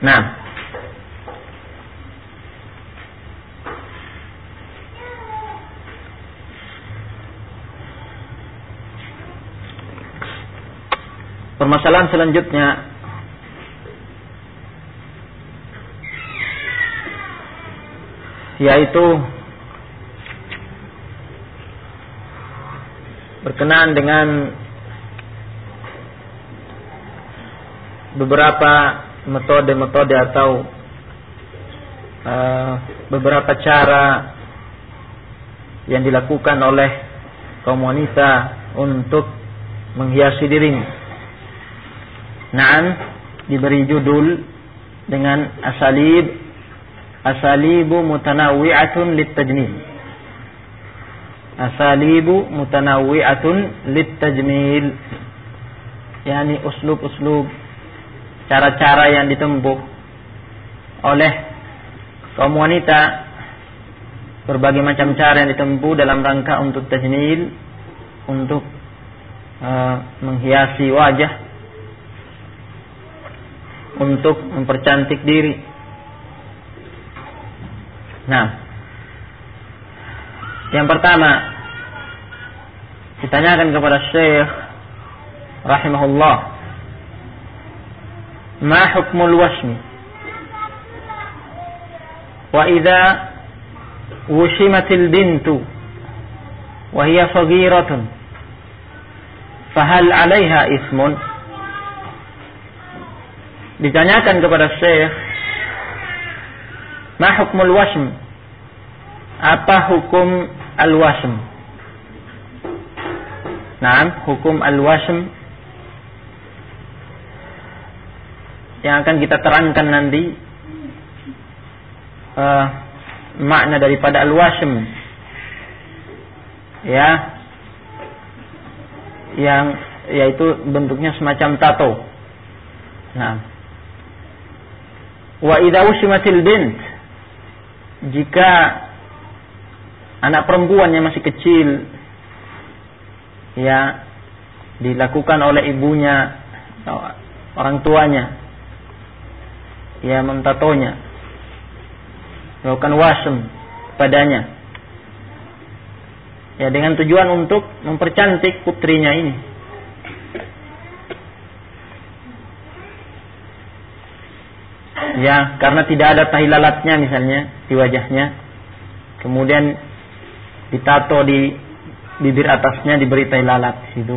Nah, permasalahan selanjutnya yaitu berkenaan dengan beberapa metode-metode atau beberapa cara yang dilakukan oleh kaum wanita untuk menghiasi dirinya. Naam, diberi judul dengan asalibu mutanawwi'atun lit-tajmil. Asalibu mutanawwi'atun lit-tajmil, yakni uslub-uslub, cara-cara yang ditempuh oleh kaum wanita, berbagai macam cara yang ditempuh dalam rangka untuk tajmil, untuk menghiasi wajah, untuk mempercantik diri. Nah, yang pertama ditanyakan kepada Syekh rahimahullah, ma hukmul wasmi wa idza wushimatil bintu wa hiya saghiratun fahal 'alaiha ismun? Ditanyakan kepada Syekh, ma hukmul wasm, apa hukum al-wasm? Naam, hukum al-wasm yang akan kita terangkan nanti, makna daripada al-wasm, ya, yang yaitu bentuknya semacam tato. Nah, wa idza ushimatil bint, jika anak perempuan yang masih kecil, ya, dilakukan oleh ibunya atau orang tuanya, ya, mentatonya, melakukan wasm padanya, ya, dengan tujuan untuk mempercantik putrinya ini. Ya, karena tidak ada tahi lalatnya misalnya di wajahnya, kemudian ditato di bibir atasnya, diberi tahi lalat di situ,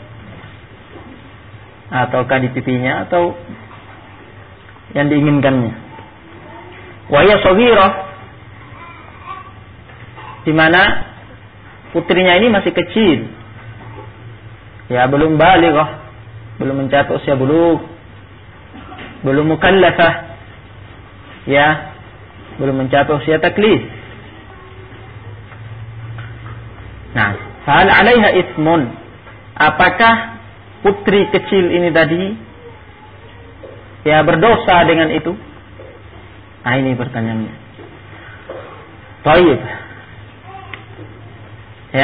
ataukah di pipinya, atau yang diinginkannya. Wa hiya shaghirah, di mana putrinya ini masih kecil, ya, belum balighah, belum mencapai usia bulugh, belum mukallafah, ya, belum mencapai usia taklif. Nah, fahal 'alaiha ismun, apakah putri kecil ini tadi, ya, berdosa dengan itu? Nah, ini pertanyaannya. Baik, ya,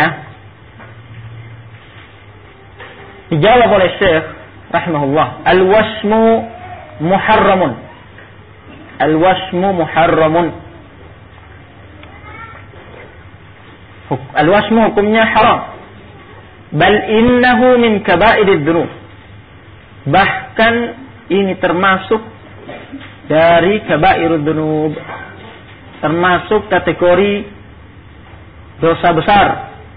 dijawab oleh Syekh rahimahullah, al-wasmu muharramun. Al-wasmu muharramun. Al-wasmu hukumnya haram. Bal innahu min kaba'irid dzunub. Bahkan ini termasuk dari kaba'irud dzunub, termasuk kategori dosa besar.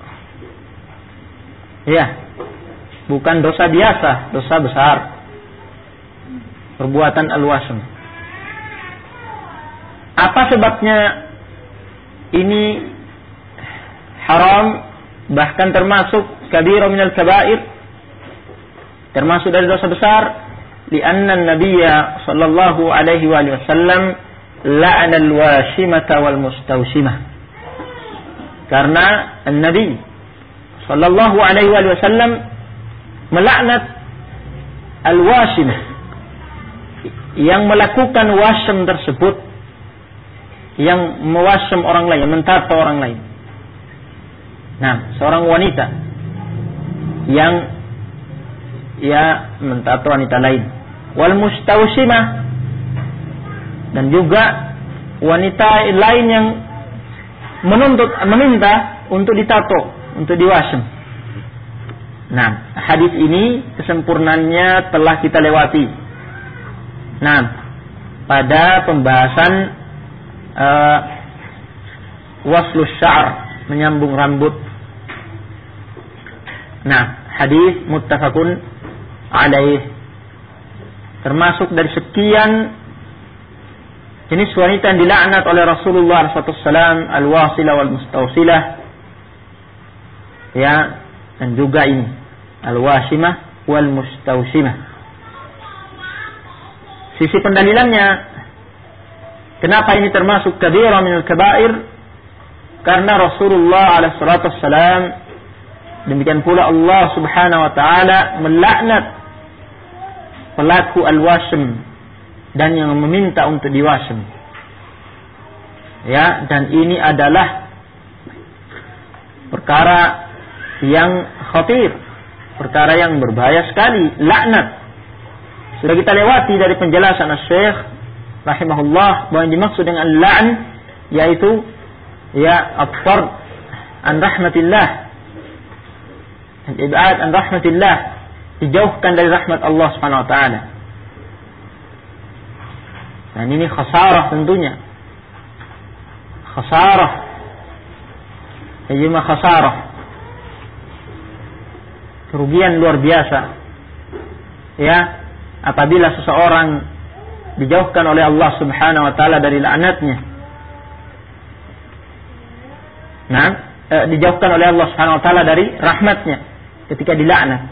Ya, bukan dosa biasa, dosa besar. Perbuatan al-wasm. Apa sebabnya ini haram, bahkan termasuk kabira minal kabair, termasuk dari dosa besar? Lianna an-nabiyya sallallahu alaihi wasallam la'ana al-washimata wal mustawshimah. Karena an-nabi sallallahu alaihi wasallam melaknat al-washimah, yang melakukan wasm tersebut, yang mewasm orang lain, mentato orang lain. Nah, seorang wanita yang, ya, mentato wanita lain. Wal mustawshimah, Dan juga wanita lain yang meminta untuk ditato, untuk diwasem. Nah, hadis ini kesempurnaannya telah kita lewati. Nah, pada pembahasan waslus sya'r, menyambung rambut. Nah, hadis muttafaqun alaih. Termasuk dari sekian jenis wanita yang dilaknat oleh Rasulullah SAW, al-wasilah wal mustawsilah. Ya, dan juga ini al-wasimah wal mustawsimah. Sisi pendalilannya, kenapa ini termasuk kabirah minal kabair? Karena Rasulullah SAW, demikian pula Allah Subhanahu wa taala melaknat pelaku al-wasm dan yang meminta untuk diwasem. Ya, dan ini adalah perkara yang khatir, perkara yang berbahaya sekali, laknat. Sudah kita lewati dari penjelasan Syekh rahimahullah bahwa yang dimaksud dengan la'n yaitu ya at-tard an rahmatillah, al-ib'ad an rahmatillah, dijauhkan dari rahmat Allah Subhanahu wa taala. Dan ini khasarah tentunya. Khasarah. Ajma khasarah. Kerugian luar biasa. Ya, apabila seseorang dijauhkan oleh Allah Subhanahu wa taala dari laknatnya. Nah, dijauhkan oleh Allah Subhanahu wa taala dari rahmatnya ketika dilaknat.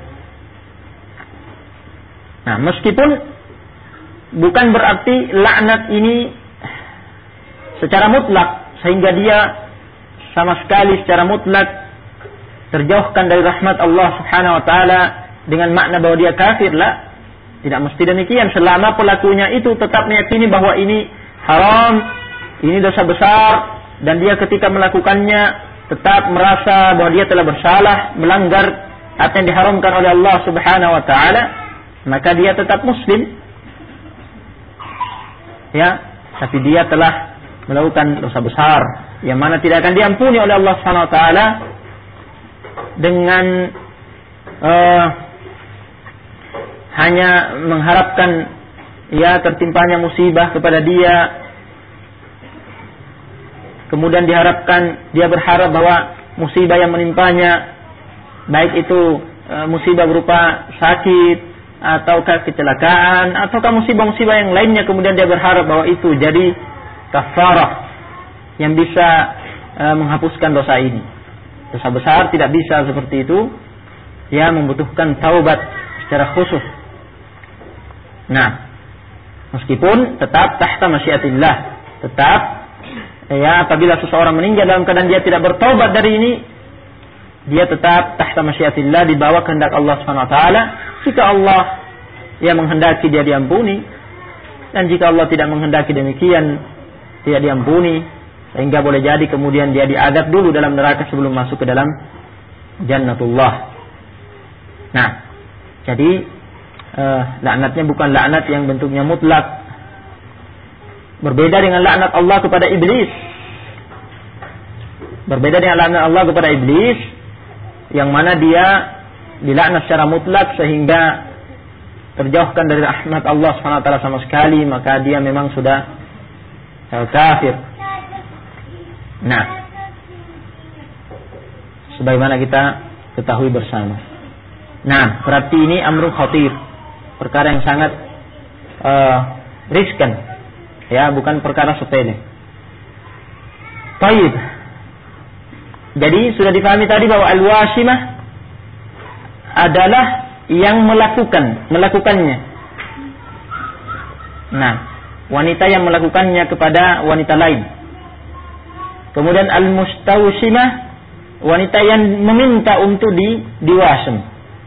Nah, meskipun bukan berarti laknat ini secara mutlak sehingga dia sama sekali secara mutlak terjauhkan dari rahmat Allah Subhanahu wa taala dengan makna bahwa dia kafir, lah. Tidak mesti demikian, selama pelakunya itu tetap meyakini bahwa ini haram, ini dosa besar, dan dia ketika melakukannya tetap merasa bahwa dia telah bersalah, melanggar apa yang diharamkan oleh Allah Subhanahu wa taala, maka dia tetap muslim. Ya, tapi dia telah melakukan dosa besar yang mana tidak akan diampuni oleh Allah Subhanahu wa taala dengan hanya mengharapkan ya tertimpanya musibah kepada dia, kemudian diharapkan dia berharap bahwa musibah yang menimpanya baik itu musibah berupa sakit ataukah kecelakaan ataukah musibah-musibah yang lainnya, kemudian dia berharap bahwa itu jadi kafarah yang bisa menghapuskan dosa ini. Dosa besar tidak bisa seperti itu, ya, membutuhkan taubat secara khusus. Nah, meskipun tetap tahta masyiatillah, tetap ya apabila seseorang meninggal dalam keadaan dia tidak bertaubat dari ini, dia tetap tahta masyiatillah, di bawah kehendak Allah Subhanahu wa taala. Jika Allah yang menghendaki dia diampuni, dan jika Allah tidak menghendaki demikian tidak diampuni, sehingga boleh jadi kemudian dia diadab dulu dalam neraka sebelum masuk ke dalam jannatullah. Nah, jadi laknatnya bukan laknat yang bentuknya mutlak, berbeda dengan laknat Allah kepada iblis. Berbeda dengan laknat Allah kepada iblis, yang mana dia dilaknat secara mutlak sehingga terjauhkan dari rahmat Allah SWT sama sekali, maka dia memang sudah kafir. Nah, sebagaimana kita ketahui bersama. Nah, berarti ini amrun khatir, perkara yang sangat riskan, ya, bukan perkara sepele. Baik. Jadi sudah dipahami tadi bahwa al-wasimah adalah yang melakukannya. Nah, wanita yang melakukannya kepada wanita lain. Kemudian al-mustawsimah, wanita yang meminta untuk diwasem.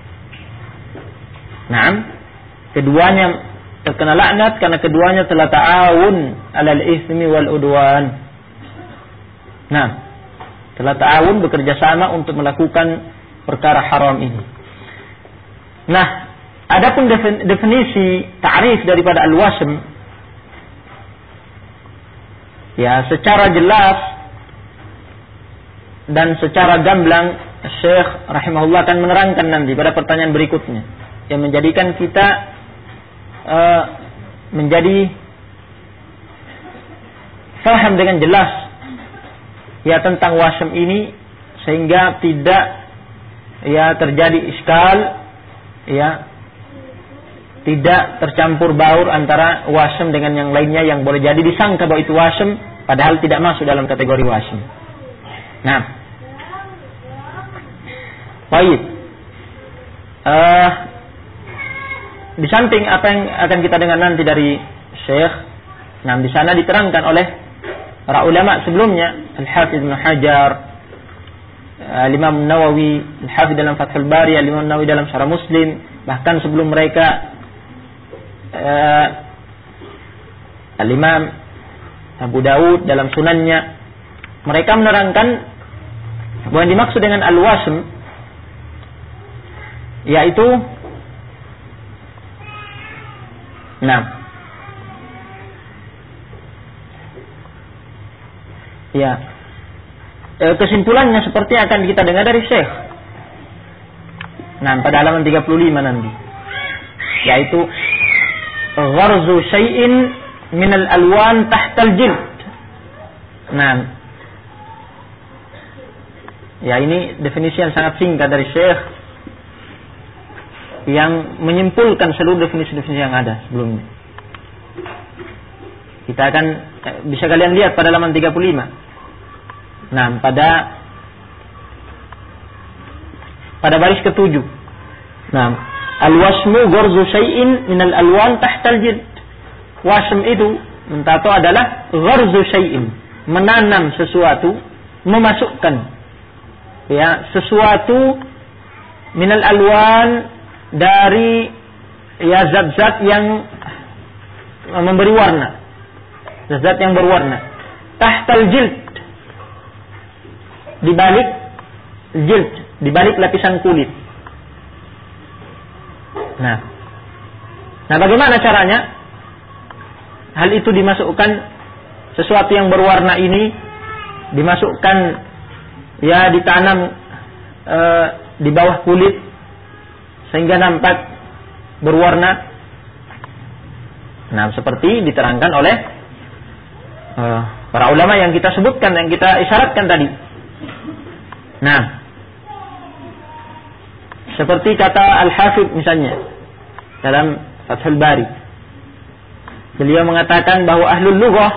Nah, keduanya terkena laknat karena keduanya telah ta'awun 'alal itsmi wal udwan. Nah, telah ta'awun, bekerja sama untuk melakukan perkara haram ini. Nah, adapun definisi ta'rif daripada al-wasm, Ya, secara jelas dan secara gamblang Syekh rahimahullah akan menerangkan nanti pada pertanyaan berikutnya yang menjadikan kita menjadi faham dengan jelas ya tentang wasm ini, sehingga tidak ya terjadi iskal, ya tidak tercampur baur antara wasm dengan yang lainnya yang boleh jadi disangka bahwa itu wasm padahal tidak masuk dalam kategori wasm. Nah, baik. Di samping apa yang akan kita dengar nanti dari Syekh, nah di sana diterangkan oleh para ulama sebelumnya, Al-Hafidz Ibnu Hajar, Al-Imam Nawawi, Al-Hafidz dalam Fathul Bari, Al-Imam Nawawi dalam Syarah Muslim, bahkan sebelum mereka Al-Imam Abu Daud dalam sunannya, mereka menerangkan bahwa yang dimaksud dengan al-wasm yaitu kesimpulannya seperti akan kita dengar dari Syekh. Nah, pada halaman 35 nanti, yaitu gharzu syai'in minal alwan tahtal jild. Nah, ya ini definisi yang sangat singkat dari Syekh yang menyimpulkan seluruh definisi-definisi yang ada sebelumnya. Kita akan bisa kalian lihat pada halaman 35. Nah, pada baris ke-7. Nah, al-wasmu gharzu syai'in minal alwan tahtal jild. Wasm itu mentato adalah gharzu syai'in, menanam sesuatu, memasukkan ya sesuatu minal alwan dari ya zat-zat yang memberi warna, zat-zat yang berwarna, tahtal jild, di balik jild, di balik lapisan kulit. Nah, bagaimana caranya? Hal itu dimasukkan, sesuatu yang berwarna ini dimasukkan ya ditanam di bawah kulit sehingga nampak berwarna. Nah, seperti diterangkan oleh para ulama yang kita sebutkan, yang kita isyaratkan tadi. Nah, seperti kata Al-Hafidz misalnya dalam Fathul Bari, beliau mengatakan bahwa ahlul lughah,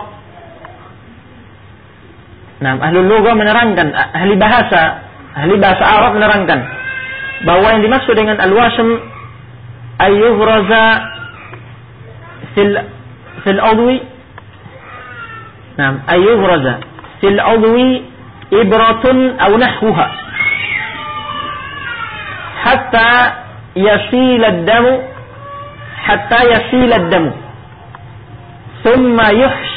ahlul lughah menerangkan, ahli bahasa Arab menerangkan bahwa yang dimaksud dengan al-wasm ayyuhraza fil udwi, ayyuhraza fil udwi ibratun aw nahwuha hatta yasil ad-damu thumma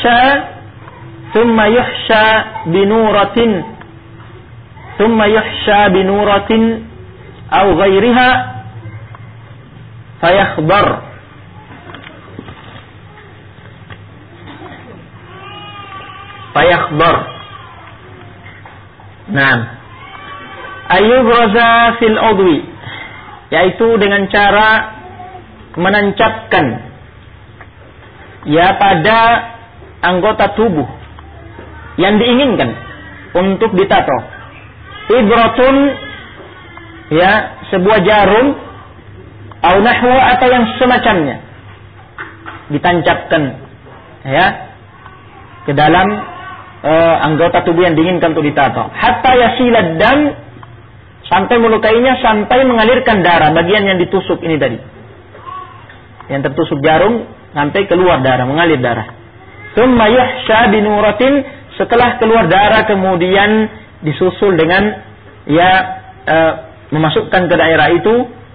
yuhsha binuratin aw ghairiha fayakhbar. Nah, ayyubraza fil udwi, yaitu dengan cara menancapkan ya pada anggota tubuh yang diinginkan untuk ditato. Ibratun, ya sebuah jarum, au nahwa atau yang semacamnya, ditancapkan ya ke dalam anggota tubuh yang diinginkan untuk ditato. Hatta yasilad dam, sampai melukainya, sampai mengalirkan darah, bagian yang ditusuk ini tadi, yang tertusuk jarum sampai keluar darah, mengalir darah. Tsumma yuhsha binuratin, setelah keluar darah kemudian disusul dengan memasukkan ke daerah itu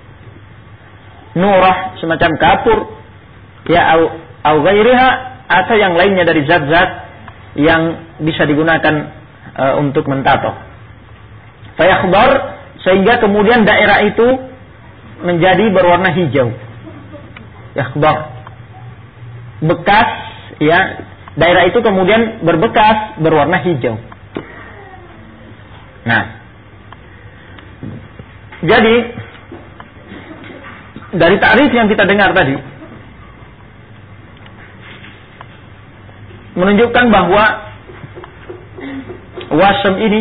nurah, semacam kapur ya au ghairiha, atau yang lainnya dari zat-zat yang bisa digunakan untuk mentato. Fayakhbar, sehingga kemudian daerah itu menjadi berwarna hijau. Yakhbar, bekas ya daerah itu kemudian berbekas berwarna hijau. Nah, jadi dari ta'rif yang kita dengar tadi menunjukkan bahwa wasm ini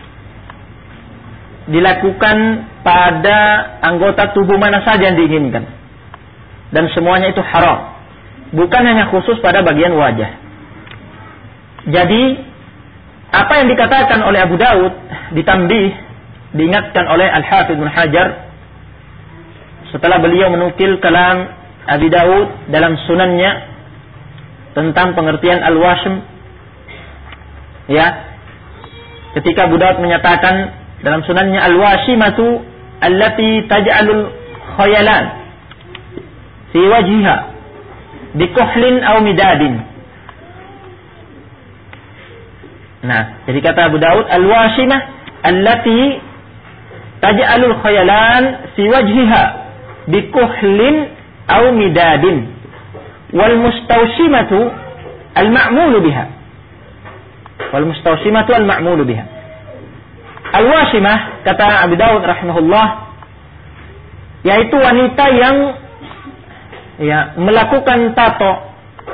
dilakukan pada anggota tubuh mana saja yang diinginkan, dan semuanya itu haram, bukan hanya khusus pada bagian wajah. Jadi apa yang dikatakan oleh Abu Daud ditambih, diingatkan oleh Al-Hafidz Ibnu Hajar setelah beliau menukil kalam Abi Daud dalam sunannya tentang pengertian al-wasm, ya, ketika Abu Daud menyatakan dalam sunannya al-wasimatu allati taj'alul khayalan fi wajhiha bi kuhlin aw midadin. Nah, jadi kata Abu Daud al-wasimah allati taj'alul khayalan fi wajhiha bi kuhlin aw midadin wal mustawsimatu al-ma'mulu biha. Wal mustawsimatu al-ma'mulu biha. Al-wasimah, kata Abu Daud rahimahullah, yaitu wanita yang melakukan tato.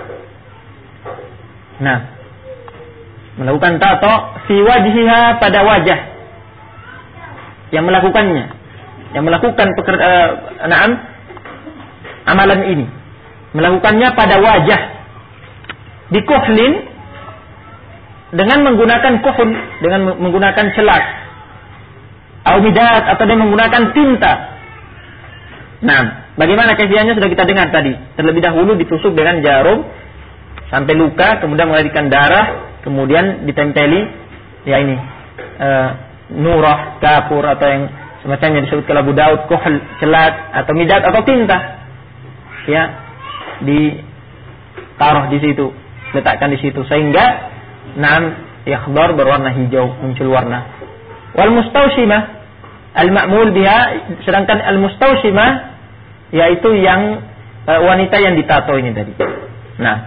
Nah, melakukan tato fi wajhiha, pada wajah yang melakukannya, yang melakukan amalan ini, melakukannya pada wajah di kuhlin, dengan menggunakan kuhl, dengan menggunakan celak, atau dengan menggunakan tinta. Nah, bagaimana kaifiahnya sudah kita dengar tadi. Terlebih dahulu ditusuk dengan jarum sampai luka, kemudian mengalirkan darah, kemudian ditempeli nurah, kafur, atau yang semacamnya disebut Abu Daud, kuhl, celak atau midad atau tinta, ya, ditaruh di situ, letakkan di situ sehingga yakhdar, berwarna hijau, muncul warna. Wal mustawsimah al-ma'mul biha, sedangkan al-mustawsimah yaitu yang wanita yang ditato ini tadi. Nah,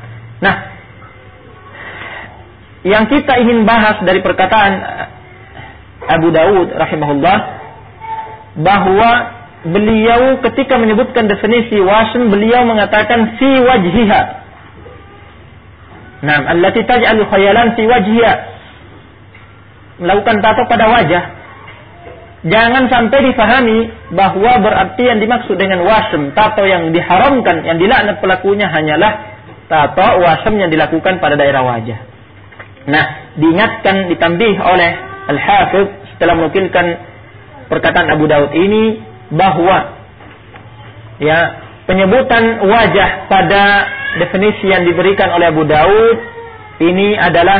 yang kita ingin bahas dari perkataan Abu Daud rahimahullah, bahwa beliau ketika menyebutkan definisi wasm, beliau mengatakan fi wajhiha. Nah, allati taj'alu khayalan fi wajhiha, melakukan tato pada wajah. Jangan sampai difahami bahwa berarti yang dimaksud dengan wasm, tato yang diharamkan, yang dilaknat pelakunya hanyalah tato wasm yang dilakukan pada daerah wajah. Nah, diingatkan, ditambih oleh Al-Hafidz setelah menukilkan perkataan Abu Daud ini, bahwa penyebutan wajah pada definisi yang diberikan oleh Abu Daud ini adalah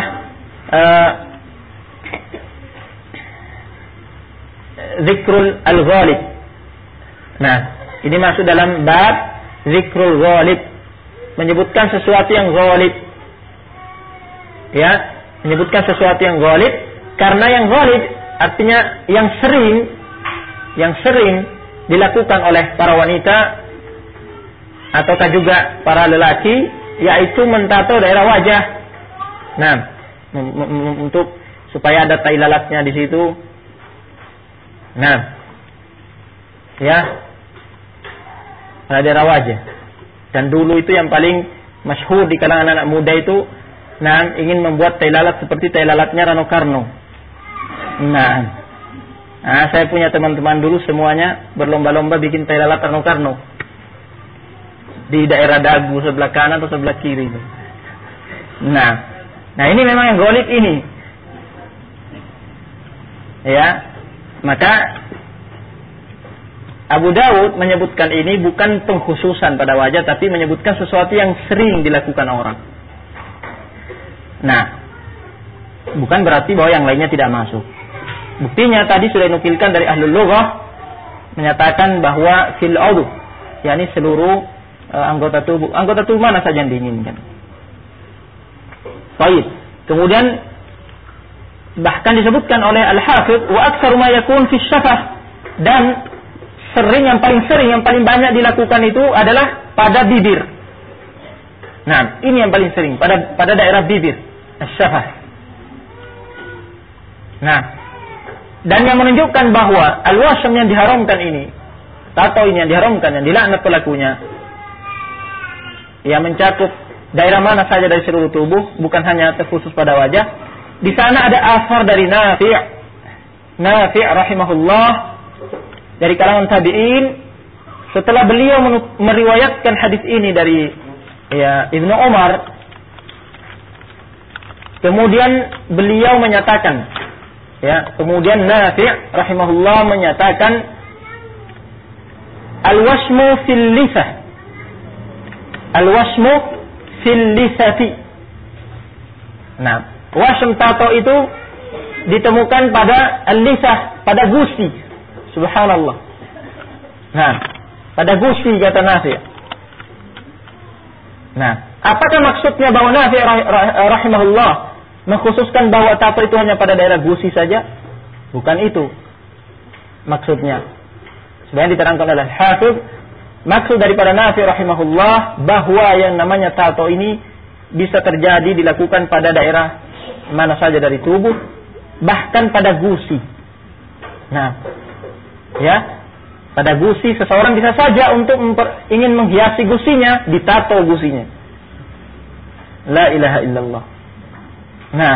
zikrul al-ghalib. Nah, ini masuk dalam bab zikrul ghalib, menyebutkan sesuatu yang ghalib. Ya, menyebutkan sesuatu yang ghalib, karena yang ghalib artinya yang sering dilakukan oleh para wanita ataukah juga para lelaki, yaitu mentato daerah wajah. Nah, untuk supaya ada tai lalatnya di situ. Nah, ya, pada daerah wajah. Dan dulu itu yang paling masyhur di kalangan anak muda itu, ingin membuat tai lalat seperti tai lalatnya Rano Karno. Nah, saya punya teman-teman dulu semuanya berlomba-lomba bikin tai lalat Rano Karno di daerah dagu sebelah kanan atau sebelah kiri. Nah ini memang yang ghalib ini. Ya, maka Abu Daud menyebutkan ini bukan pengkhususan pada wajah, tapi menyebutkan sesuatu yang sering dilakukan orang. Nah, bukan berarti bahwa yang lainnya tidak masuk. Buktinya tadi sudah dinukilkan dari ahlul lughah, menyatakan bahwa fil udhu, yakni seluruh anggota tubuh mana saja yang diinginkan. Baik. Kemudian bahkan disebutkan oleh Al-Hafidz, wa aktsaru ma yakun fi syafah, dan yang paling banyak dilakukan itu adalah pada bibir. Nah, ini yang paling sering pada daerah bibir, asyafah. Nah, dan yang menunjukkan bahwa al-wasm yang diharamkan ini, tato ini yang diharamkan, yang dilaknat pelakunya, yang mencakup daerah mana saja dari seluruh tubuh, bukan hanya terkhusus pada wajah. Di sana ada asar dari Nafi' rahimahullah, dari kalangan tabi'in. Setelah beliau meriwayatkan hadis ini dari Ibnu Umar, kemudian beliau menyatakan, kemudian Nafi' rahimahullah menyatakan, al-wasmu fil lisah, al-wasmu fil lisati. Nah, wasm tato itu ditemukan pada al-lisah, pada gusi. Subhanallah. Nah, pada gusi kata Nafi'. Nah, apakah maksudnya bahwa Nafi' rahimahullah mengkhususkan bahwa tato itu hanya pada daerah gusi saja? Bukan itu maksudnya. Sebenarnya diterangkan oleh Hafiz, maksud daripada Nafi' rahimahullah bahwa yang namanya tato ini bisa terjadi dilakukan pada daerah mana saja dari tubuh, bahkan pada gusi. Nah, pada gusi seseorang bisa saja untuk ingin menghiasi gusinya, ditato gusinya. La ilaha illallah. Nah,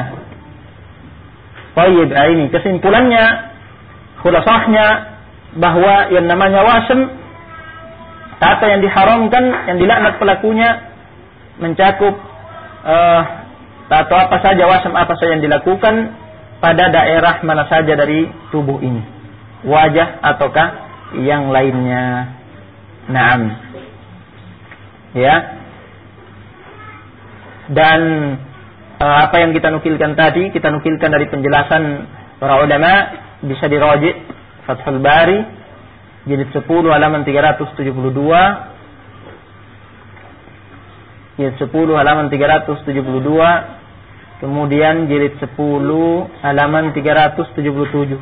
baik, ini kesimpulannya, khulasahnya bahwa yang namanya wasm, tato yang diharamkan, yang dilaknat pelakunya, mencakup tato apa saja, wasm apa saja yang dilakukan pada daerah mana saja dari tubuh ini, wajah ataukah yang lainnya. Naam. Dan apa yang kita nukilkan tadi, kita nukilkan dari penjelasan para ulama, bisa diraji' Fathul Bari jilid 10 halaman 372, jilid 10 halaman 372, kemudian jilid 10 halaman 377,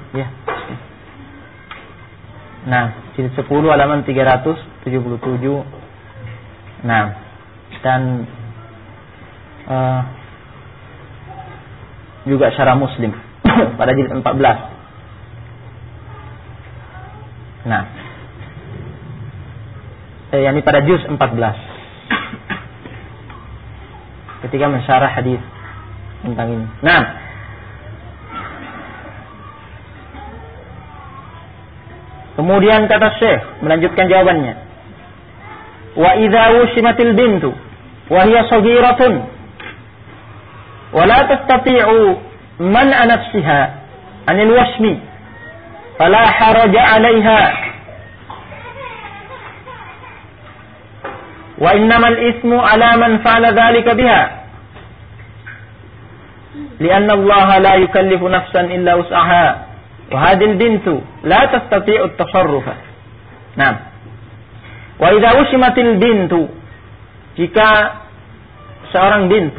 Nah, jilid 10 halaman 377. Nah, dan juga Syarah Muslim pada jilid 14. Nah, yakni pada juz 14. Ketika mensyarah hadis tentang ini. Nah, kemudian kata Syekh melanjutkan jawabannya. Wa idza wushimatil bintu wa hiya saghiratun wa la tastati'u man'a nafsiha 'anil washmi fala haraja 'alayha wa innamal ismu 'ala man fa'ala dhalika biha li'anna Allah la yukallifu nafsan illa wus'aha. Wahadil bintu la tastati'u at-tasarrufa. Nah, wa idza ushimatil bintu, jika seorang bint,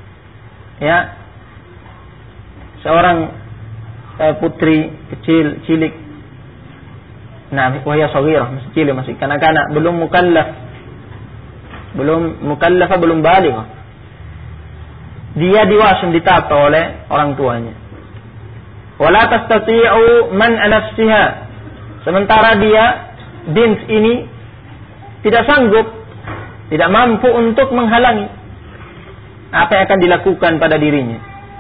seorang putri kecil, cilik, nah, wahya saghirah, masih cilik, masih kanak-kanak, belum mukallafah, belum baligh, dia diwasm, ditato oleh orang tuanya. Wala tastati'u man nafsiha, sementara dia bint ini tidak sanggup, tidak mampu untuk menghalangi apa yang akan dilakukan pada dirinya.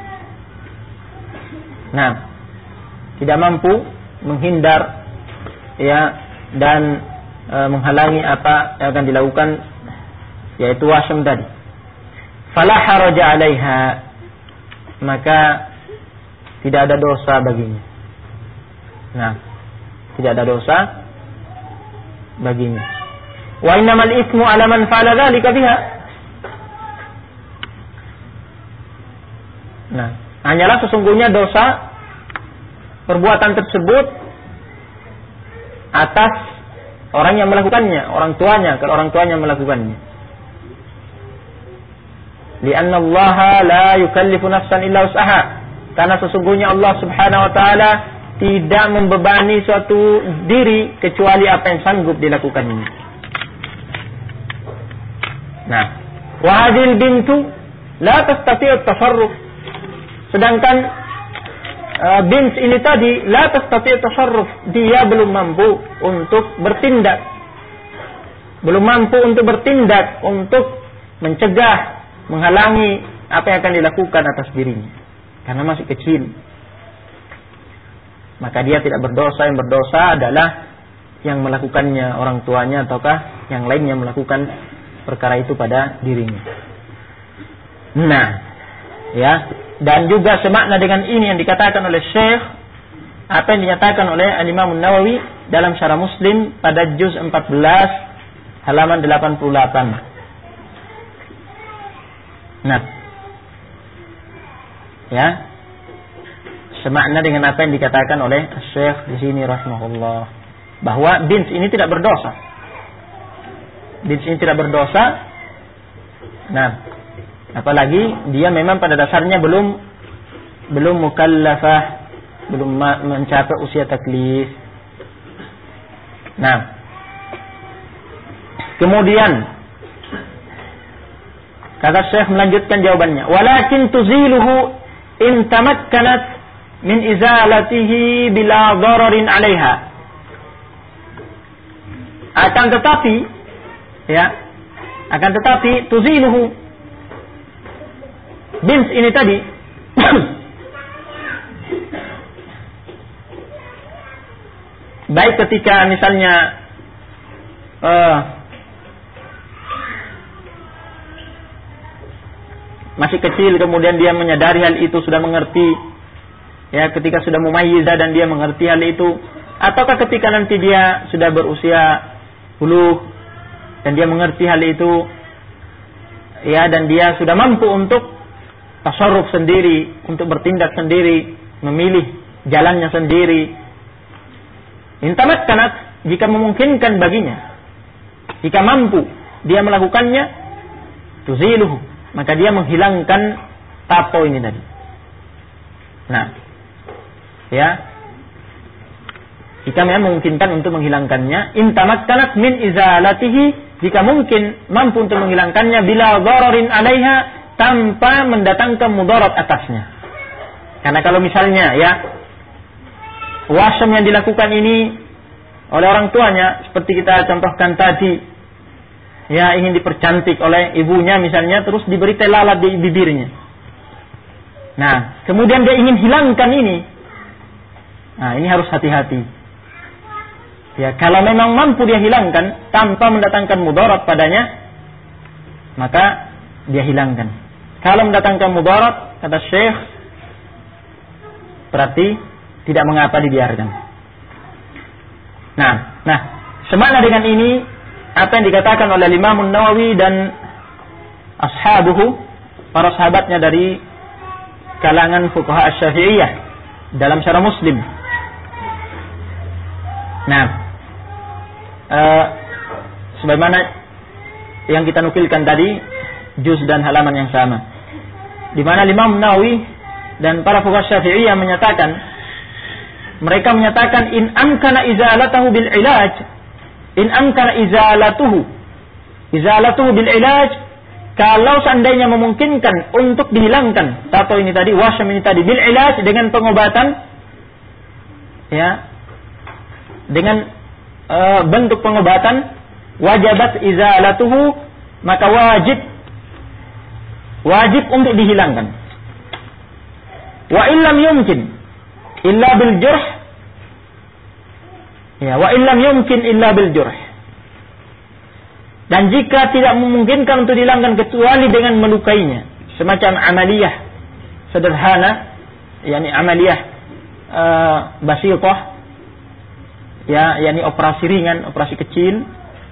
Nah, tidak mampu menghindar dan menghalangi apa yang akan dilakukan, yaitu wasm tadi. Fala haraja 'alaiha, maka tidak ada dosa baginya. Nah, tidak ada dosa baginya. Wa innamal ismu 'ala man fa'ala dzalika biha. Nah, hanyalah sesungguhnya dosa perbuatan tersebut atas orang yang melakukannya, orang tuanya, kalau orang tuanya melakukannya. Li'anna Allah la yukallifu nafsan illa wus'aha. Karena sesungguhnya Allah Subhanahu wa taala tidak membebani suatu diri kecuali apa yang sanggup dilakukannya. Nah, Wa hadhil bintu la tastati'u at-tasarruf. Sedangkan bint ini tadi la tastati'u at-tasarruf, dia belum mampu untuk bertindak. Belum mampu untuk bertindak, untuk mencegah, menghalangi apa yang akan dilakukan atas dirinya. Karena masih kecil. Maka dia tidak berdosa. Yang berdosa adalah yang melakukannya orang tuanya ataukah yang lainnya melakukan perkara itu pada dirinya. Nah, ya, dan juga semakna dengan ini yang dikatakan oleh Syekh, apa yang dinyatakan oleh Al-Imam An-Nawawi dalam Syarah Muslim pada juz 14 halaman 88. Nah, ya, semakna dengan apa yang dikatakan oleh Syekh di sini rahimahullah, bahwa bint ini tidak berdosa. Bint ini tidak berdosa. Nah, apalagi dia memang pada dasarnya belum mukallafah, belum mencapai usia taklif. Nah, kemudian kata Syekh melanjutkan jawabannya, walakin tuziluhu in tamakkanat min izalatihi bila dhararin 'alaiha. Akan tetapi tuziluhu, bint ini tadi baik ketika misalnya masih kecil, kemudian dia menyadari hal itu, sudah mengerti, ya, ketika sudah mumayyizah dan dia mengerti hal itu, ataukah ketika nanti dia sudah berusia bulughh dan dia mengerti hal itu, ya, dan dia sudah mampu untuk tasarruf sendiri, untuk bertindak sendiri, memilih jalannya sendiri. Intamakkanat, jika memungkinkan baginya, jika mampu dia melakukannya, tuziluhu, maka dia menghilangkan tato ini tadi. Nah, ya, jika memang memungkinkan untuk menghilangkannya, intamakkanat min izalatihi, jika mungkin mampu untuk menghilangkannya, bila dhararin 'alaiha, tanpa mendatangkan mudarat atasnya. Karena kalau misalnya, ya, wasam yang dilakukan ini oleh orang tuanya, seperti kita contohkan tadi, ya, ingin dipercantik oleh ibunya misalnya, terus diberi teh lalat di bibirnya. Nah, kemudian dia ingin hilangkan ini. Nah, ini harus hati-hati. Ya, kalau memang mampu dia hilangkan tanpa mendatangkan mudarat padanya, maka dia hilangkan. Kalau mendatangkan mudarat, kata Syekh, berarti tidak mengapa dibiarkan. Nah, semakna dengan ini apa yang dikatakan oleh Imam An-Nawawi dan ashabuhu, para sahabatnya dari kalangan fuqaha Asy-Syafi'iyah dalam Syarah Muslim. Nah, sebagaimana yang kita nukilkan tadi, juz dan halaman yang sama, di mana Imam Nawawi dan para fuqaha Syafi'iyah menyatakan, mereka menyatakan in amkana izalatuhu bil ilaj, in amkana izalatuhu bil ilaj, kalau seandainya memungkinkan untuk dihilangkan tato ini tadi, wasam ini tadi, bil ilaj, dengan pengobatan, ya, dengan bentuk pengobatan, wajabat izalatuhu, maka wajib untuk dihilangkan. Wa illam yumkin illa bil jurh, ya, wa illam yumkin illa bil jurh, dan jika tidak memungkinkan untuk dihilangkan kecuali dengan melukainya, semacam amaliyah sederhana, yakni amaliyah basitah, ya, yakni operasi ringan, operasi kecil,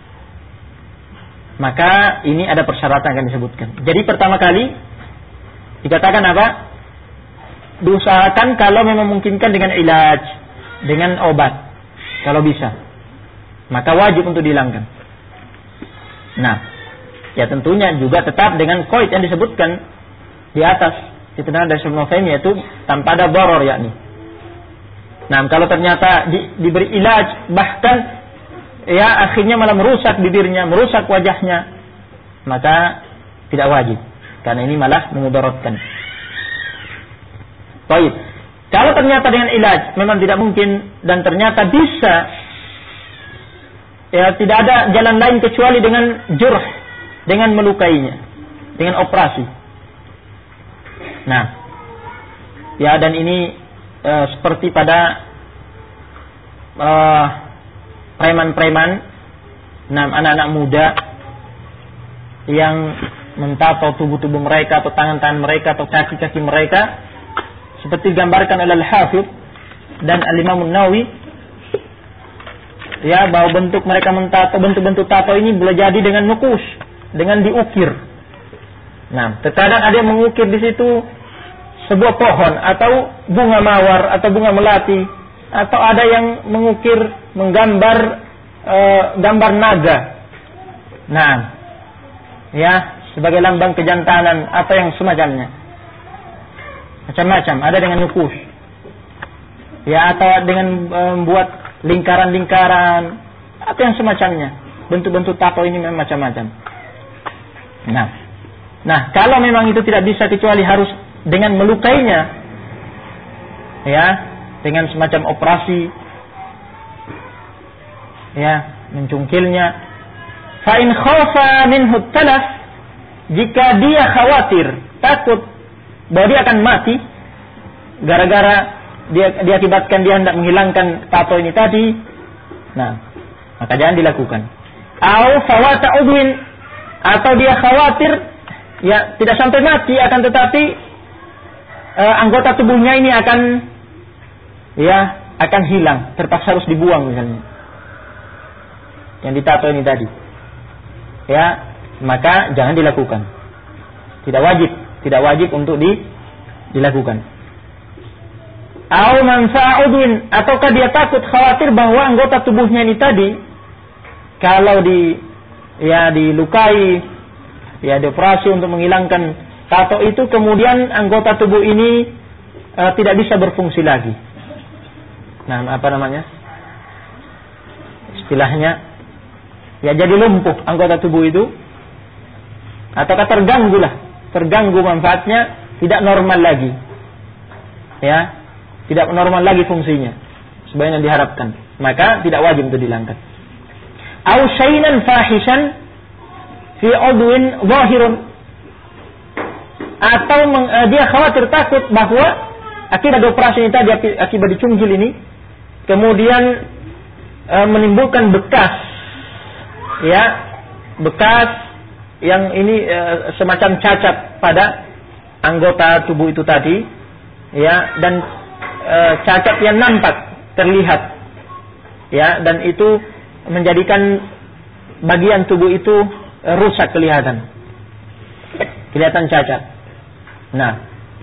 maka ini ada persyaratan yang disebutkan. Jadi pertama kali dikatakan apa? Diusahakan kalau memang memungkinkan dengan ilaj, dengan obat, kalau bisa, maka wajib untuk dihilangkan. Nah, ya, tentunya juga tetap dengan qaid yang disebutkan di atas, ditentukan dari Syekh Nufaimin, yaitu tanpa ada darar, yakni. Nah, kalau ternyata diberi ilaj, bahkan, ya, akhirnya malah merusak bibirnya, merusak wajahnya, maka Tidak wajib. Karena ini malah memudaratkan. Baik. Kalau ternyata dengan ilaj memang tidak mungkin dan ternyata bisa, ya tidak ada jalan lain kecuali dengan jurh, dengan melukainya, dengan operasi. Nah, ya dan ini seperti pada preman-preman, anak-anak muda yang mentato tubuh-tubuh mereka atau tangan-tangan mereka atau kaki-kaki mereka. Seperti digambarkan oleh Al-Hafidh dan Al-Imam An-Nawawi, ya bahwa bentuk mereka mentato, bentuk-bentuk tato ini boleh jadi dengan nukus, dengan diukir. Nah, terkadang ada yang mengukir di situ sebuah pohon atau bunga mawar atau bunga melati, atau ada yang mengukir, menggambar gambar naga. Nah, ya sebagai lambang kejantanan atau yang semacamnya. Macam-macam, ada dengan nukus, ya atau dengan membuat lingkaran-lingkaran atau yang semacamnya. Bentuk-bentuk tato ini memang macam-macam. Nah, kalau memang itu tidak bisa kecuali harus dengan melukainya, ya, dengan semacam operasi, ya, mencungkilnya. Fa in khafa minhu talaf, jika dia khawatir, takut bahwa dia akan mati gara-gara diakibatkan dia hendak menghilangkan tato ini tadi, nah maka jangan dilakukan. Au fawata udwin, atau dia khawatir ya tidak sampai mati akan tetapi anggota tubuhnya ini akan hilang, terpaksa harus dibuang misalnya yang ditato ini tadi, ya maka jangan dilakukan. Tidak wajib untuk dilakukan. Au manfa'udin, ataukah dia takut khawatir bahwa anggota tubuhnya ini tadi kalau dilukai, ya dioperasi untuk menghilangkan tato itu, kemudian anggota tubuh ini tidak bisa berfungsi lagi. Nah, apa namanya? Istilahnya ya jadi lumpuh anggota tubuh itu, ataukah terganggu manfaatnya, tidak normal lagi, ya tidak normal lagi fungsinya sebagaimana diharapkan, maka tidak wajib untuk dihilangkan. Au syainan fahishan fi udwin zahirun, atau dia khawatir takut bahwa akibat operasi ini tadi, akibat dicungkil ini kemudian menimbulkan bekas yang ini semacam cacat pada anggota tubuh itu tadi, ya, dan cacat yang nampak terlihat, ya, dan itu menjadikan bagian tubuh itu rusak, kelihatan cacat. Nah,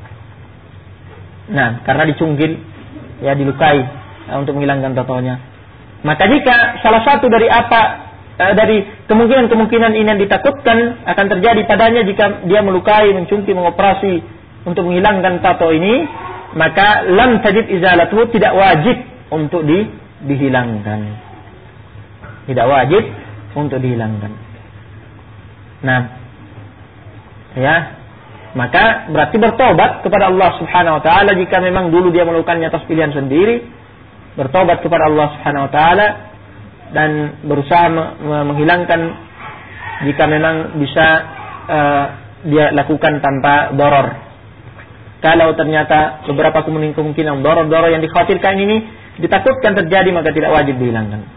karena dicungkil, ya dilukai untuk menghilangkan tatonya. Maka jika salah satu dari kemungkinan ini yang ditakutkan akan terjadi padanya jika dia melukai, mencungkil, mengoperasi untuk menghilangkan tato ini, maka lam tajib izalatuhu, tidak wajib untuk dihilangkan. Tidak wajib untuk dihilangkan. Nah, ya, maka berarti bertobat kepada Allah Subhanahu wa taala jika memang dulu dia melakukannya atas pilihan sendiri, bertobat kepada Allah Subhanahu wa taala dan berusaha menghilangkan jika memang bisa dia lakukan tanpa doror. Kalau ternyata beberapa kemungkinan doror yang dikhawatirkan ini ditakutkan terjadi, maka tidak wajib dihilangkan.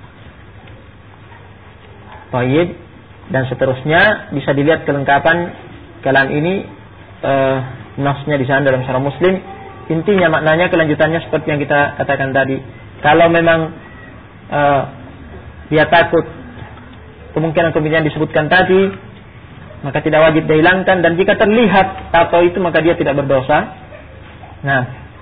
Baik, dan seterusnya bisa dilihat kelengkapan kalam ini, nasnya di sana dalam Sahih Muslim. Intinya maknanya kelanjutannya seperti yang kita katakan tadi. Kalau memang dia takut kemungkinan disebutkan tadi, maka tidak wajib dihilangkan. Dan jika terlihat tato itu, maka dia tidak berdosa. Nah,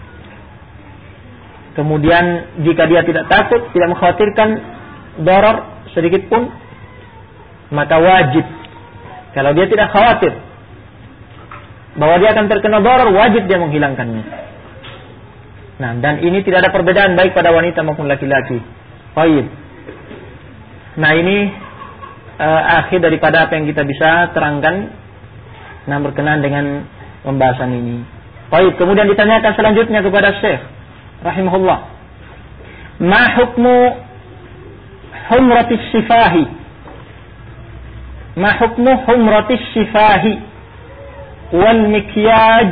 kemudian jika dia tidak takut, tidak mengkhawatirkan darar sedikit pun, maka wajib. Kalau dia tidak khawatir bahwa dia akan terkena darar, wajib dia menghilangkannya. Nah, dan ini tidak ada perbedaan baik pada wanita maupun laki-laki. Baik. Nah, ini akhir daripada apa yang kita bisa terangkan Nah, berkenaan dengan pembahasan ini. Baik, kemudian ditanyakan selanjutnya kepada Syekh rahimahullah, ma hukmu humratis shifahi? Ma hukmu humratis shifahi wal mikyaj?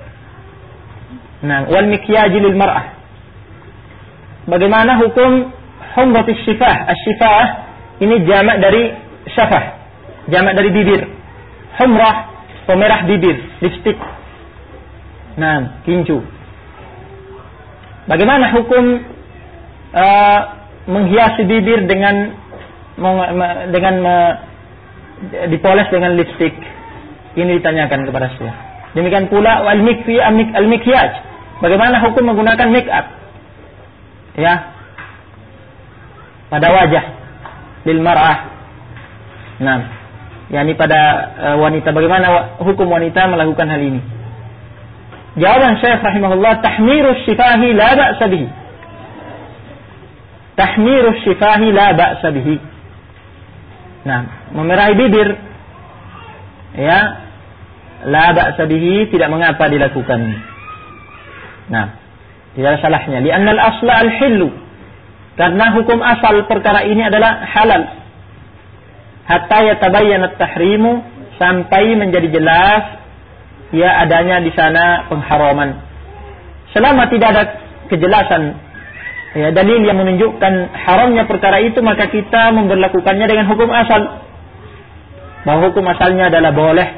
Nah, wal mikyaj lil mar'ah. Bagaimana hukum humratis shifah? Asy-shifah ini jamak dari syafah, jamak dari bibir. Humrah, pemerah bibir, lipstik. Nah, kincu. Bagaimana hukum menghiasi bibir dengan dipoles dengan lipstik? Ini ditanyakan kepada saya. Demikian pula al-mikyaj. Bagaimana hukum menggunakan make up? Ya, pada wajah lil mar'ah. Nah, yakni pada wanita. Bagaimana hukum wanita melakukan hal ini? Jawaban Syekh rahimahullah, tahmirus shifahi la ba'sa bihi. Tahmirus shifahi la ba'sa bihi. Nah, memerahi bibir, ya, la ba'sa bihi, tidak mengapa dilakukan. Nah, tidak ada salahnya. Li'anna al-asla al-hillu. Karena hukum asal perkara ini adalah halal. Hatta yatabayyana at-tahrimu, sampai menjadi jelas ya adanya di sana pengharaman. Selama tidak ada kejelasan ya dalil yang menunjukkan haramnya perkara itu, maka kita memberlakukannya dengan hukum asal, bahwa hukum asalnya adalah boleh.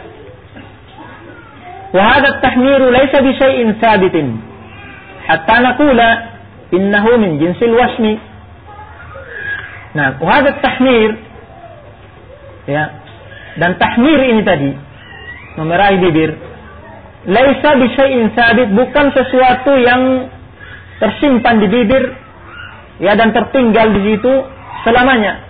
Wa hadha at-tahmiru laysa bi syai'in thabitin hatta naqula innahu min jinsil wasmi. Nah, wa hadha at-tahmir, ya, dan tahmir ini tadi, memerahi bibir, laisa bi syai'in sabit, bukan sesuatu yang tersimpan di bibir ya dan tertinggal di situ selamanya.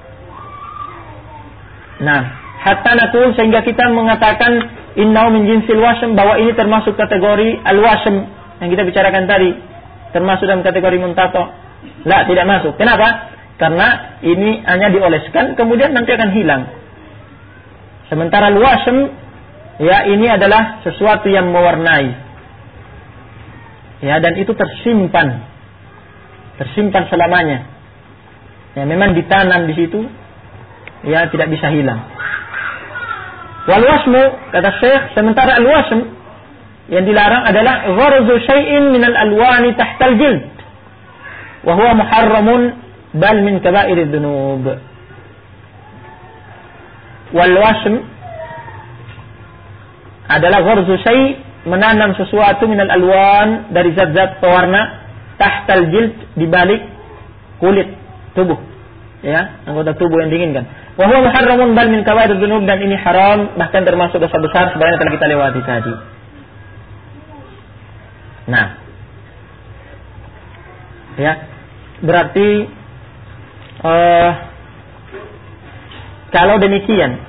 Nah, hatta naqul, sehingga kita mengatakan innahu min jinsil wasm, bahwa ini termasuk kategori al-wasm yang kita bicarakan tadi, termasuk dalam kategori muntato. La, tidak masuk. Kenapa? Karena ini hanya dioleskan kemudian nanti akan hilang. Sementara al-wasm ya ini adalah sesuatu yang mewarnai. Ya, dan itu tersimpan selamanya. Ya, memang ditanam di situ, ya tidak bisa hilang. Wal wasmu, kata Syekh, sementara al-wasm yang dilarang adalah gharzu syai'in minal alwani tahtal jild wa huwa muharramun bal min kaba'irid dzunub. Wal wasm adalah gharzu syai', menanam sesuatu minal alwan, dari zat-zat pewarna, tahtal jild, di balik kulit tubuh, ya, anggota tubuh yang diinginkan. Wa huwa muharramun bal min kaba'irid dzunub, dan ini haram, bahkan termasuk dosa besar sebagaimana telah kita lewati tadi. Nah, ya, berarti kalau demikian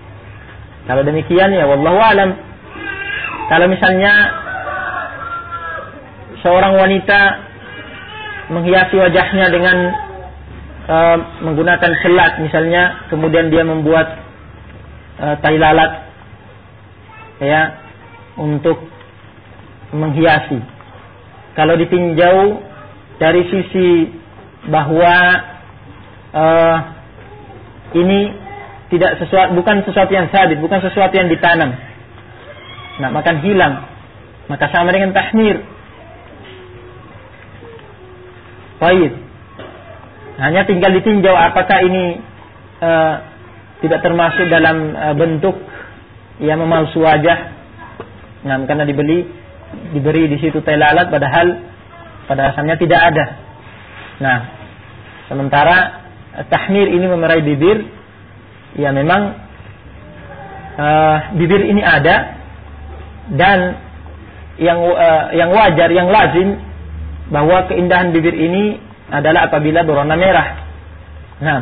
ya wallahu alam, kalau misalnya seorang wanita menghiasi wajahnya dengan menggunakan selat misalnya, kemudian dia membuat tai lalat ya untuk menghiasi, kalau ditinjau dari sisi bahwa ini tidak sesuatu, bukan sesuatu yang sabit, bukan sesuatu yang ditanam, nah maka hilang, maka sama dengan tahmir. Baik, hanya tinggal ditinjau apakah ini tidak termasuk dalam bentuk yang memalsu wajah. Nah, karena diberi di situ tai lalat, padahal pada asalnya tidak ada. Nah, sementara tahmir ini memerai bibir, ya memang bibir ini ada, dan yang wajar, yang lazim, bahwa keindahan bibir ini adalah apabila berwarna merah. Nah,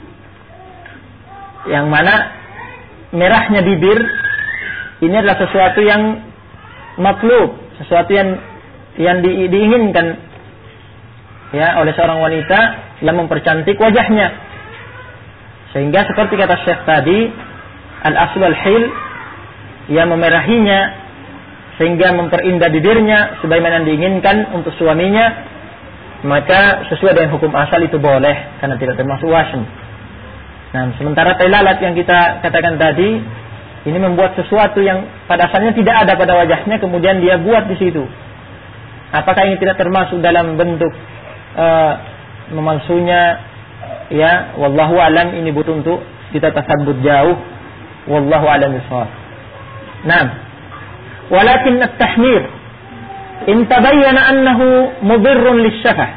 yang mana merahnya bibir ini adalah sesuatu yang matlub, sesuatu yang diinginkan ya oleh seorang wanita yang mempercantik wajahnya. Sehingga seperti kata Syekh tadi, al-asl al-hil, memerahinya sehingga memperindah bibirnya sebagaimana diinginkan untuk suaminya, maka sesuai dengan hukum asal itu boleh karena tidak termasuk wasm. Nah, sementara tai lalat yang kita katakan tadi, ini membuat sesuatu yang pada asalnya tidak ada pada wajahnya, kemudian dia buat di situ. Apakah ini tidak termasuk dalam bentuk memalsunya? Ya, wallahu alam, ini butuh untuk kita tasabbut jauh. Wallahu alam bishawab. Naam. Walakin at-tahmir in tabayyana annahu mudirrun lisyafah.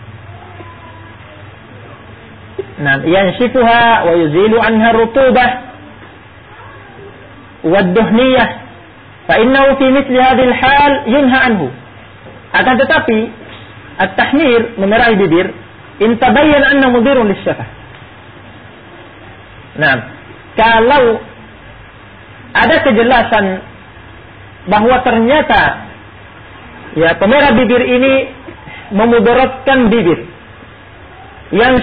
Naam, yanshifuha wa yuzilu anha rutubah wad-duhniyah fa innahu fi mithli hadhihi al-hal yunha anhu. Akan tetapi at-tahmir, memerahi bibir, in tabayyana annahu mudirrun lisyafah. Naam, kalau ada kejelasan bahwa ternyata ya pemerah bibir ini memudaratkan bibir, yang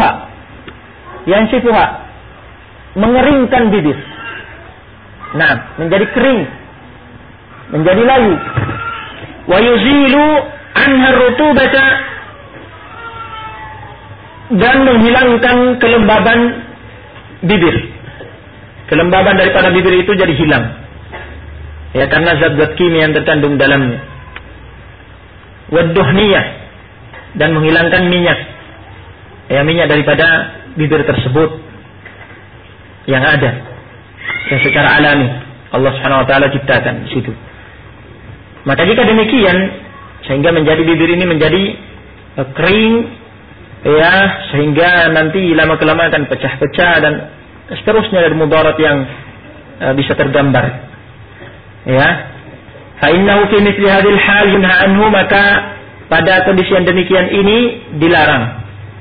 sifuha mengeringkan bibir, nah menjadi kering, menjadi layu, wa yuzilu anha rutubata, dan menghilangkan kelembaban bibir. Kelembaban daripada bibir itu jadi hilang, ya, karena zat-zat kimia yang terkandung dalamnya. Wad-duhniyah, dan menghilangkan minyak, ya, minyak daripada bibir tersebut yang ada, yang secara alami Allah Subhanahu wa taala ciptakan di situ. Maka jika demikian, sehingga menjadi bibir ini menjadi kering, ya, sehingga nanti lama-kelamaan akan pecah-pecah dan seterusnya dari mudarat yang bisa tergambar, ya. Fa innahu fi mithli hadhil hal yunha anhu, maka pada kondisi yang demikian ini dilarang.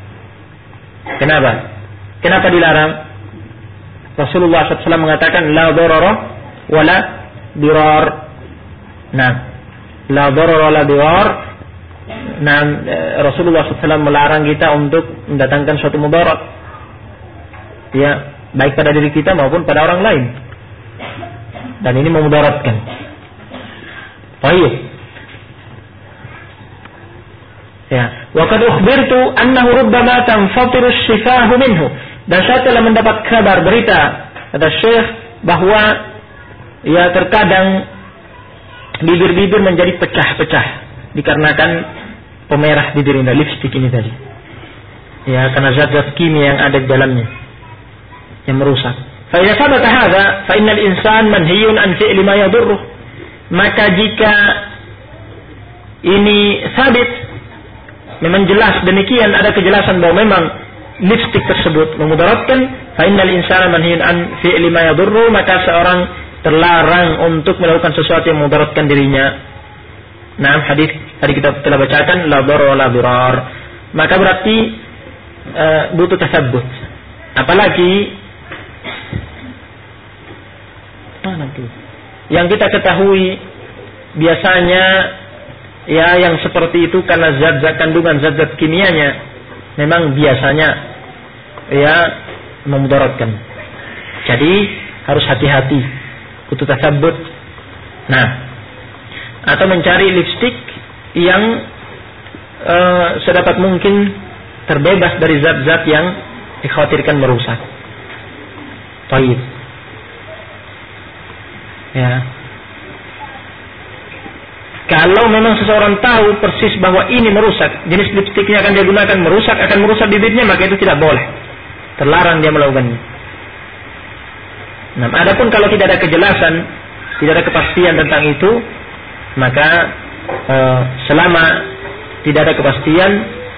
Kenapa dilarang? Rasulullah SAW mengatakan la darara wala dirar. Nah, la darara wala dirar. Nah, Rasulullah SAW melarang kita untuk mendatangkan suatu mudarat, ya, baik pada diri kita maupun pada orang lain. Dan ini memudaratkan. Baik. Ya, wa qad ukhbirtu annahu rubbama tanfatiru ash-shifahu minhu. Dan saya telah mendapat kabar berita kata Syekh bahwa ya terkadang bibir-bibir menjadi pecah-pecah dikarenakan pemerah bibir ini, lipstik ini tadi. Ya, karena zat-zat kimia yang ada di dalamnya yang merusak. Fa idza sabata hadza fa innal insan manhiyun an fi'li ma yadurruh. Maka jika ini sabit, memang jelas demikian, ada kejelasan bahwa memang lipstik tersebut memudaratkan, fa innal insana manhiyun an fi'li ma yadurruh, maka seorang terlarang untuk melakukan sesuatu yang memudaratkan dirinya. Nah, hadis tadi kita telah bacakan la darar wa la dirar. Maka berarti butuh tasabbut. Apalagi yang kita ketahui biasanya, ya, yang seperti itu karena zat-zat kandungan zat-zat kimianya memang biasanya, ya, memudaratkan. Jadi harus hati-hati, butuh tasabbut. Nah, atau mencari lipstik yang sedapat mungkin terbebas dari zat-zat yang dikhawatirkan merusak. Baik. Ya. Kalau memang seseorang tahu persis bahwa ini merusak, jenis lipstiknya akan dia gunakan akan merusak bibirnya, maka itu tidak boleh. Terlarang dia melakukannya. Nah, adapun kalau tidak ada kejelasan, tidak ada kepastian tentang itu, maka selama tidak ada kepastian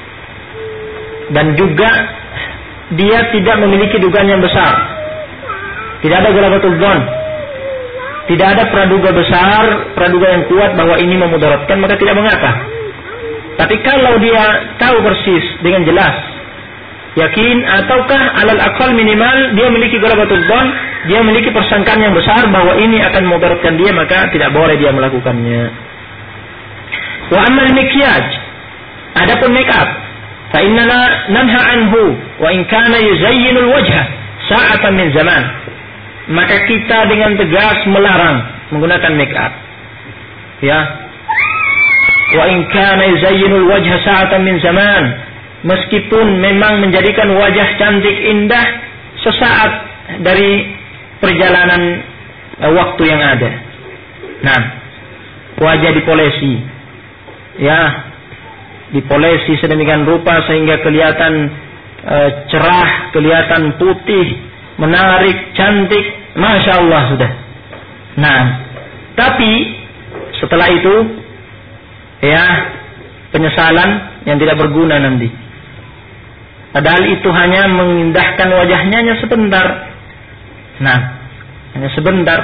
dan juga dia tidak memiliki dugaan yang besar, tidak ada ghalabatul dzan, tidak ada praduga besar, praduga yang kuat bahwa ini memudaratkan, maka tidak mengapa. Tapi kalau dia tahu persis dengan jelas, yakin, ataukah alal aqal minimal dia memiliki ghalabatul dzan, dia memiliki persangkaan yang besar bahwa ini akan memudaratkan dia, maka tidak boleh dia melakukannya. Wa ammal mikyaj, adapun make up, fa innana nanha anhu wa in kana yuzayyinul wajha sa'atan min zaman. maka kita dengan tegas melarang menggunakan make up. Ya. Wa in kana yuzayyinul wajha sa'atan min zaman, meskipun memang menjadikan wajah cantik indah sesaat dari perjalanan waktu yang ada. Nah, wajah dipolesi. Ya, dipolesi sedemikian rupa sehingga kelihatan cerah, kelihatan putih, menarik, cantik, Masya Allah sudah. Nah, tapi setelah itu, ya, penyesalan yang tidak berguna nanti. Padahal itu hanya mengindahkan wajahnya hanya sebentar. Nah, hanya sebentar.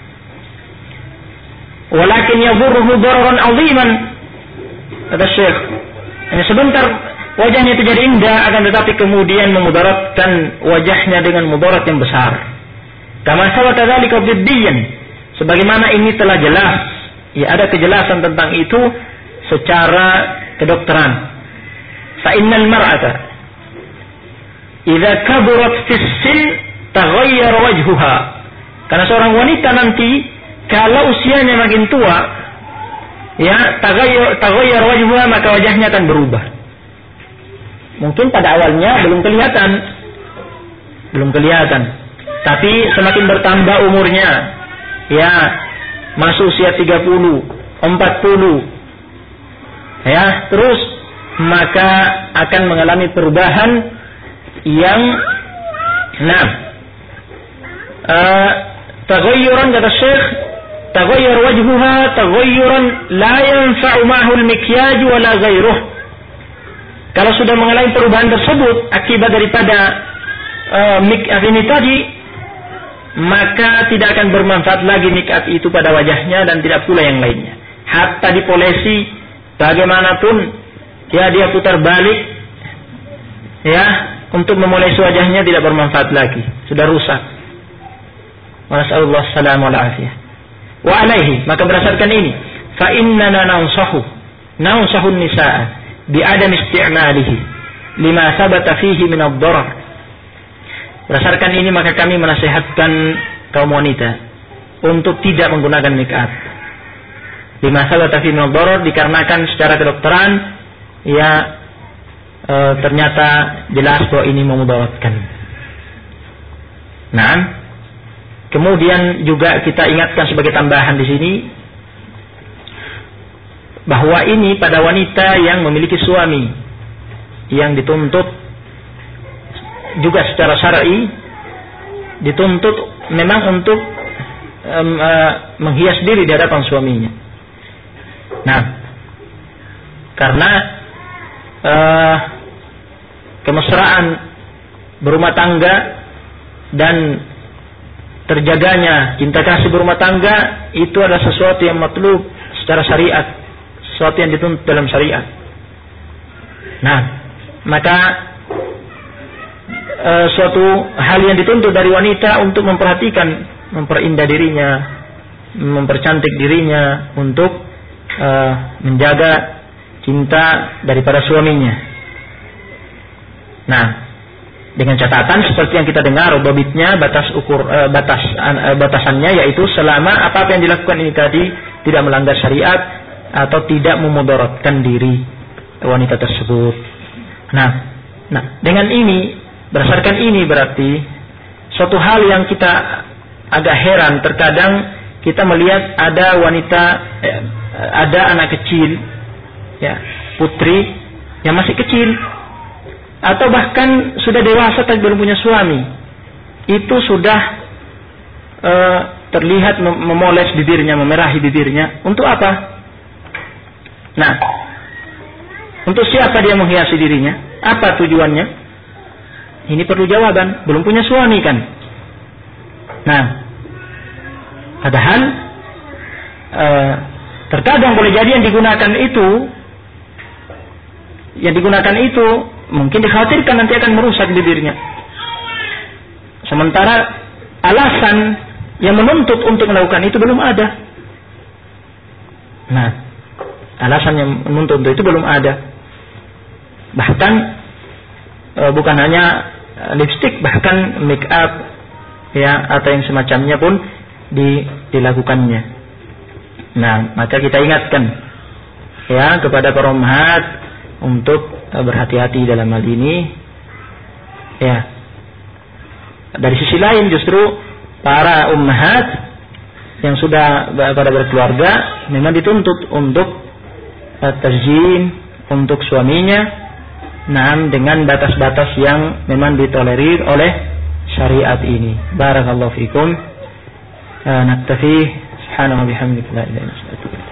Walakin yadhurruhu dararan 'aziman. Kata Syekh, hanya sebentar wajahnya itu jadi indah, akan tetapi kemudian memudaratkan wajahnya dengan mudarat yang besar. Kama sabata dzalika biddiyan, sebagaimana ini telah jelas, ya ada kejelasan tentang itu secara kedokteran. Fa innal mar'ata idza kaburat fis sin taghayyara wajhuha. Karena seorang wanita nanti kalau usianya makin tua, ya taghayyara wajhuha, maka wajahnya akan berubah. Mungkin pada awalnya belum kelihatan, tapi semakin bertambah umurnya, ya masuk usia 30, 40, ya terus, maka akan mengalami perubahan yang taghayyuran, kata Syekh, taghayyur wajhuha taghayyuran la yanfa'u ma'hu al-mikyaj wa la ghairuh. Kalau sudah mengalami perubahan tersebut akibat daripada make-up ini tadi, maka tidak akan bermanfaat lagi make-up itu pada wajahnya dan tidak pula yang lainnya. Hatta dipolesi bagaimanapun, ya dia putar balik, ya untuk memolesi wajahnya tidak bermanfaat lagi, sudah rusak. Wa nasallallahu alaihi wa afiyah. Wa alaihi, maka berdasarkan ini, fa innana nansahu nisaa bi adam isti'malihi lima sabata fihi min ad-darar. Berdasarkan ini maka kami menasihatkan kaum wanita untuk tidak menggunakan make up. Lima sabata fihi min ad-darar, dikarenakan secara kedokteran ya ternyata jelas bahwa ini memudaratkan. Nah, kemudian juga kita ingatkan sebagai tambahan di sini bahwa ini pada wanita yang memiliki suami yang dituntut juga secara syar'i, dituntut memang untuk menghias diri di hadapan suaminya. Nah, karena kemesraan berumah tangga dan terjaganya cinta kasih berumah tangga itu adalah sesuatu yang matlub secara syariat, sesuatu yang dituntut dalam syariat. Nah, maka suatu hal yang dituntut dari wanita untuk memperhatikan, memperindah dirinya, mempercantik dirinya untuk menjaga cinta daripada suaminya. Nah, dengan catatan seperti yang kita dengar, babitnya batasannya yaitu selama apa yang dilakukan ini tadi tidak melanggar syariat atau tidak memudaratkan diri wanita tersebut. Nah, dengan ini, berdasarkan ini berarti suatu hal yang kita agak heran, terkadang kita melihat ada wanita, ada anak kecil, ya putri yang masih kecil, atau bahkan sudah dewasa tapi belum punya suami, itu sudah terlihat memoles bibirnya, memerahi bibirnya. Untuk apa? Nah, untuk siapa dia menghiasi dirinya? Apa tujuannya? Ini perlu jawaban. Belum punya suami kan? Nah, padahal terkadang boleh jadi yang digunakan itu mungkin dikhawatirkan nanti akan merusak bibirnya. Sementara alasan yang menuntut untuk melakukan itu belum ada. Nah, alasan yang menuntut itu belum ada. Bahkan bukan hanya lipstik, bahkan make up ya, atau yang semacamnya pun dilakukannya. Nah, maka kita ingatkan ya kepada para ummahat untuk berhati-hati dalam hal ini. Ya. Dari sisi lain justru para ummahat yang sudah pada berkeluarga memang dituntut untuk tazyin untuk suaminya, dengan batas-batas yang memang ditolerir oleh syariat ini. Barakallahu fikum. Naktafi. Subhanallahi wa bihamdihi la ilaha illa anta.